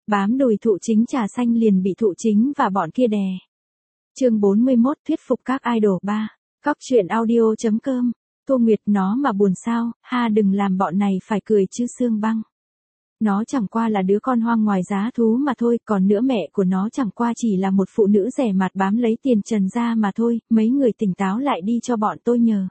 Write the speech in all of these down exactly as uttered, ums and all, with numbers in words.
bám đùi thụ chính trà xanh liền bị thụ chính và bọn kia đè. Chương bốn mươi mốt thuyết phục các idol ba. Cóc truyện audio chấm com. Tô Nguyệt nó mà buồn sao, ha đừng làm bọn này phải cười chứ Sương Băng. Nó chẳng qua là đứa con hoang ngoài giá thú mà thôi, còn nữa mẹ của nó chẳng qua chỉ là một phụ nữ rẻ mạt bám lấy tiền trần ra mà thôi, mấy người tỉnh táo lại đi cho bọn tôi nhờ.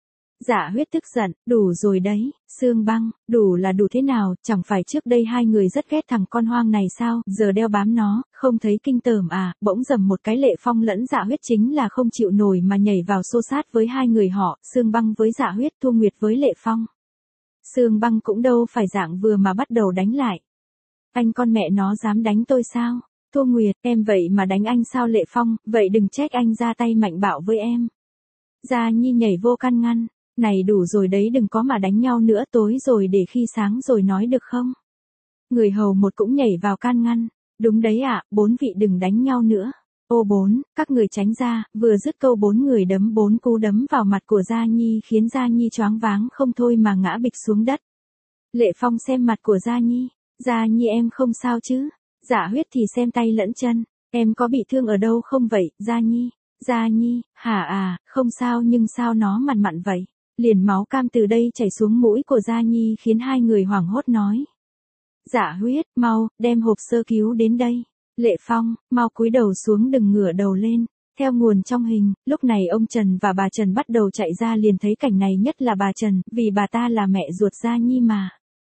Dạ Huyết tức giận, đủ rồi đấy, Sương Băng, đủ là đủ thế nào, chẳng phải trước đây hai người rất ghét thằng con hoang này sao, giờ đeo bám nó, không thấy kinh tởm à, bỗng dầm một cái Lệ Phong lẫn Dạ Huyết chính là không chịu nổi mà nhảy vào xô sát với hai người họ, Sương Băng với Dạ Huyết, Thu Nguyệt với Lệ Phong. Sương Băng cũng đâu phải dạng vừa mà bắt đầu đánh lại. Anh con mẹ nó dám đánh tôi sao? Thu Nguyệt, em vậy mà đánh anh sao? Lệ Phong, vậy đừng trách anh ra tay mạnh bạo với em. Gia Nhi nhảy vô can ngăn. Này đủ rồi đấy, đừng có mà đánh nhau nữa, tối rồi để khi sáng rồi nói được không? Người hầu một cũng nhảy vào can ngăn. Đúng đấy ạ, bốn vị đừng đánh nhau nữa. Ô bốn, các người tránh ra, vừa dứt câu bốn người đấm bốn cú đấm vào mặt của Gia Nhi khiến Gia Nhi choáng váng không thôi mà ngã bịch xuống đất. Lệ Phong xem mặt của Gia Nhi. Gia Nhi em không sao chứ? Dạ Huyết thì xem tay lẫn chân. Em có bị thương ở đâu không vậy, Gia Nhi? Gia Nhi, hả à, không sao nhưng sao nó mặn mặn vậy? Liền máu cam từ đây chảy xuống mũi của Gia Nhi khiến hai người hoảng hốt nói. Dạ Huyết, mau, đem hộp sơ cứu đến đây. Lệ Phong, mau cúi đầu xuống đừng ngửa đầu lên. Theo nguồn trong hình, lúc này ông Trần và bà Trần bắt đầu chạy ra liền thấy cảnh này, nhất là bà Trần, vì bà ta là mẹ ruột Gia Nhi mà.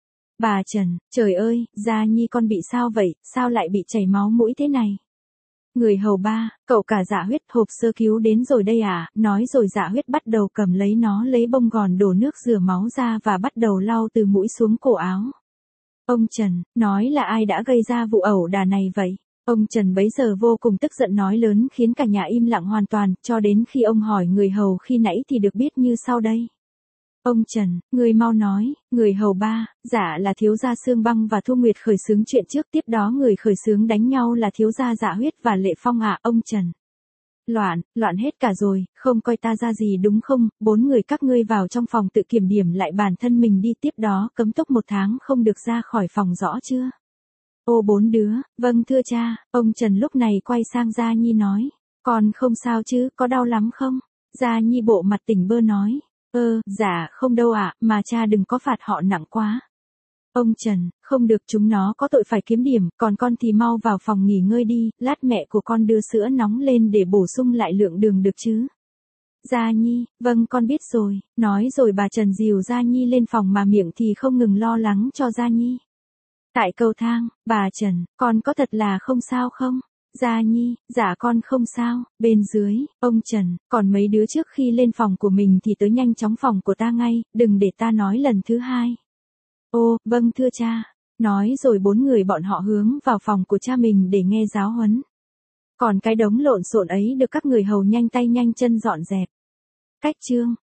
Bà Trần, trời ơi, Gia Nhi con bị sao vậy, sao lại bị chảy máu mũi thế này? Người hầu ba, cậu cả Dạ Huyết, hộp sơ cứu đến rồi đây à, nói rồi Dạ Huyết bắt đầu cầm lấy nó lấy bông gòn đổ nước rửa máu ra và bắt đầu lau từ mũi xuống cổ áo. Ông Trần, nói là ai đã gây ra vụ ẩu đả này vậy? Ông Trần bấy giờ vô cùng tức giận nói lớn khiến cả nhà im lặng hoàn toàn, cho đến khi ông hỏi người hầu khi nãy thì được biết như sau đây. Ông Trần, người mau nói. Người hầu ba, dạ là thiếu gia Sương Băng và Thu Nguyệt khởi xướng chuyện trước, tiếp đó người khởi xướng đánh nhau là thiếu gia Dạ Huyết và Lệ Phong ạ. Ông Trần. Loạn, loạn hết cả rồi, không coi ta ra gì đúng không? Bốn người các ngươi vào trong phòng tự kiểm điểm lại bản thân mình đi, tiếp đó cấm túc một tháng không được ra khỏi phòng, rõ chưa? Ô bốn đứa, vâng thưa cha. Ông Trần lúc này quay sang Gia Nhi nói. Con không sao chứ, có đau lắm không? Gia Nhi bộ mặt tỉnh bơ nói. Ơ, dạ không đâu ạ, mà cha đừng có phạt họ nặng quá. Ông Trần, không được, chúng nó có tội phải kiếm điểm, còn con thì mau vào phòng nghỉ ngơi đi, lát mẹ của con đưa sữa nóng lên để bổ sung lại lượng đường được chứ. Gia Nhi, vâng con biết rồi, nói rồi bà Trần dìu Gia Nhi lên phòng mà miệng thì không ngừng lo lắng cho Gia Nhi. Tại cầu thang, bà Trần, con có thật là không sao không? Gia Nhi, dạ con không sao. Bên dưới, ông Trần, còn mấy đứa trước khi lên phòng của mình thì tới nhanh chóng phòng của ta ngay, đừng để ta nói lần thứ hai. Ô, vâng thưa cha. Nói rồi bốn người bọn họ hướng vào phòng của cha mình để nghe giáo huấn. Còn cái đống lộn xộn ấy được các người hầu nhanh tay nhanh chân dọn dẹp. Cách chương.